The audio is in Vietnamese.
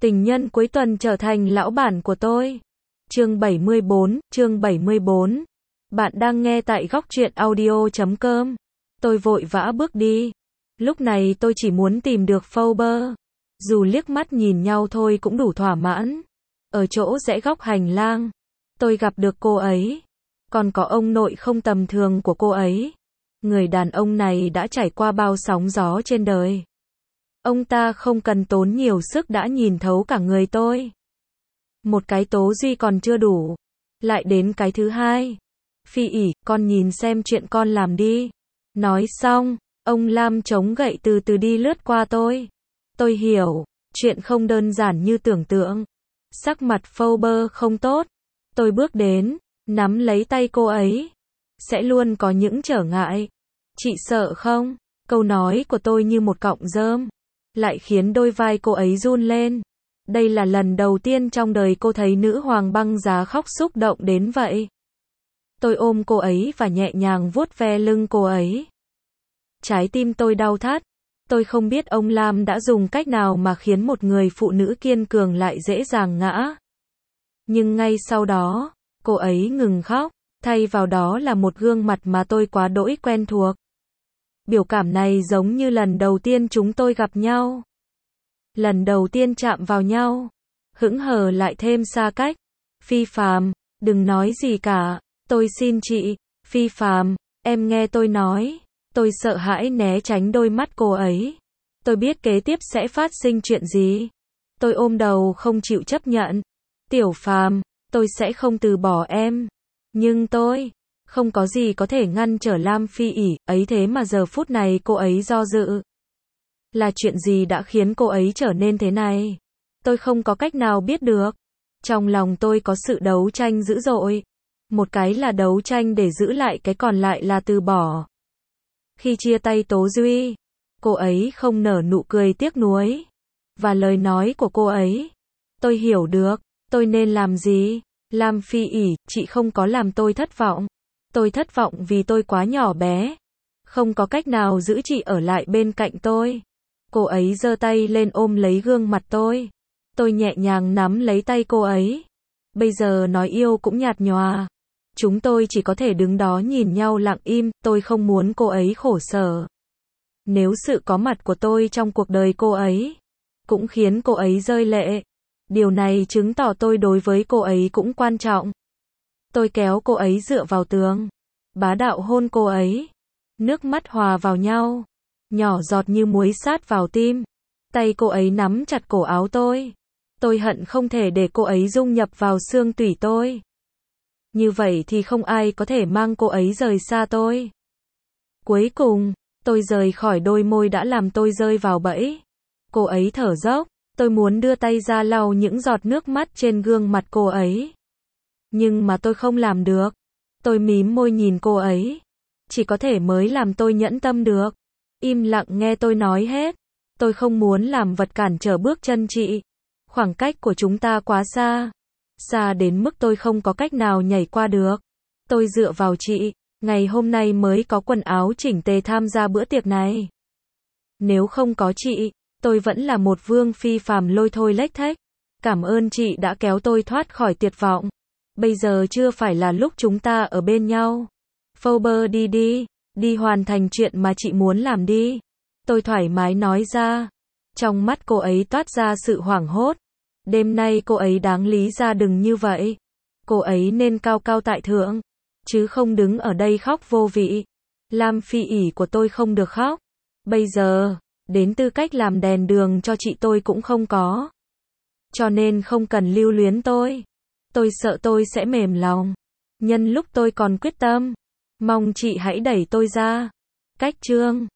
Tình nhân cuối tuần trở thành lão bản của tôi. Chương 74. Bạn đang nghe tại góc truyện audio.com. Tôi vội vã bước đi. Lúc này tôi chỉ muốn tìm được Fauber. Dù liếc mắt nhìn nhau thôi cũng đủ thỏa mãn. Ở chỗ rẽ góc hành lang, tôi gặp được cô ấy. Còn có ông nội không tầm thường của cô ấy. Người đàn ông này đã trải qua bao sóng gió trên đời. Ông ta không cần tốn nhiều sức đã nhìn thấu cả người tôi. Một cái tố duy còn chưa đủ. Lại đến cái thứ hai. Phi ỉ, con nhìn xem chuyện con làm đi. Nói xong, ông Lam chống gậy từ từ đi lướt qua tôi. Tôi hiểu, chuyện không đơn giản như tưởng tượng. Sắc mặt Fauber không tốt. Tôi bước đến, nắm lấy tay cô ấy. Sẽ luôn có những trở ngại. Chị sợ không? Câu nói của tôi như một cọng rơm. Lại khiến đôi vai cô ấy run lên. Đây là lần đầu tiên trong đời cô thấy nữ hoàng băng giá khóc xúc động đến vậy. Tôi ôm cô ấy và nhẹ nhàng vuốt ve lưng cô ấy. Trái tim tôi đau thắt. Tôi không biết ông Lam đã dùng cách nào mà khiến một người phụ nữ kiên cường lại dễ dàng ngã. Nhưng ngay sau đó, cô ấy ngừng khóc. Thay vào đó là một gương mặt mà tôi quá đỗi quen thuộc. Biểu cảm này giống như lần đầu tiên chúng tôi gặp nhau. Lần đầu tiên chạm vào nhau. Hững hờ lại thêm xa cách. Phi Phàm, đừng nói gì cả. Tôi xin chị. Phi Phàm, em nghe tôi nói. Tôi sợ hãi né tránh đôi mắt cô ấy. Tôi biết kế tiếp sẽ phát sinh chuyện gì. Tôi ôm đầu không chịu chấp nhận. Tiểu Phàm, tôi sẽ không từ bỏ em. Nhưng tôi không có gì có thể ngăn trở Lam Phi ỉ, ấy thế mà giờ phút này cô ấy do dự. Là chuyện gì đã khiến cô ấy trở nên thế này? Tôi không có cách nào biết được. Trong lòng tôi có sự đấu tranh dữ dội. Một cái là đấu tranh để giữ lại, cái còn lại là từ bỏ. Khi chia tay Tố Duy, cô ấy không nở nụ cười tiếc nuối. Và lời nói của cô ấy, tôi hiểu được, tôi nên làm gì? Lam Phi ỉ, chị không có làm tôi thất vọng. Tôi thất vọng vì tôi quá nhỏ bé. Không có cách nào giữ chị ở lại bên cạnh tôi. Cô ấy giơ tay lên ôm lấy gương mặt tôi. Tôi nhẹ nhàng nắm lấy tay cô ấy. Bây giờ nói yêu cũng nhạt nhòa. Chúng tôi chỉ có thể đứng đó nhìn nhau lặng im, tôi không muốn cô ấy khổ sở. Nếu sự có mặt của tôi trong cuộc đời cô ấy cũng khiến cô ấy rơi lệ, điều này chứng tỏ tôi đối với cô ấy cũng quan trọng. Tôi kéo cô ấy dựa vào tường, bá đạo hôn cô ấy. Nước mắt hòa vào nhau, nhỏ giọt như muối sát vào tim. Tay cô ấy nắm chặt cổ áo tôi. Tôi hận không thể để cô ấy dung nhập vào xương tủy tôi. Như vậy thì không ai có thể mang cô ấy rời xa tôi. Cuối cùng, tôi rời khỏi đôi môi đã làm tôi rơi vào bẫy. Cô ấy thở dốc. Tôi muốn đưa tay ra lau những giọt nước mắt trên gương mặt cô ấy. Nhưng mà tôi không làm được. Tôi mím môi nhìn cô ấy. Chỉ có thể mới làm tôi nhẫn tâm được. Im lặng nghe tôi nói hết. Tôi không muốn làm vật cản trở bước chân chị. Khoảng cách của chúng ta quá xa. Xa đến mức tôi không có cách nào nhảy qua được. Tôi dựa vào chị. Ngày hôm nay mới có quần áo chỉnh tề tham gia bữa tiệc này. Nếu không có chị, tôi vẫn là một vương phi phàm lôi thôi lếch thếch. Cảm ơn chị đã kéo tôi thoát khỏi tuyệt vọng. Bây giờ chưa phải là lúc chúng ta ở bên nhau. Fauber đi hoàn thành chuyện mà chị muốn làm đi. Tôi thoải mái nói ra. Trong mắt cô ấy toát ra sự hoảng hốt. Đêm nay cô ấy đáng lý ra đừng như vậy. Cô ấy nên cao cao tại thượng, chứ không đứng ở đây khóc vô vị. Lam Phi ỉ của tôi không được khóc. Bây giờ, đến tư cách làm đèn đường cho chị tôi cũng không có. Cho nên không cần lưu luyến tôi. Tôi sợ tôi sẽ mềm lòng. Nhân lúc tôi còn quyết tâm, mong chị hãy đẩy tôi ra. Cách chương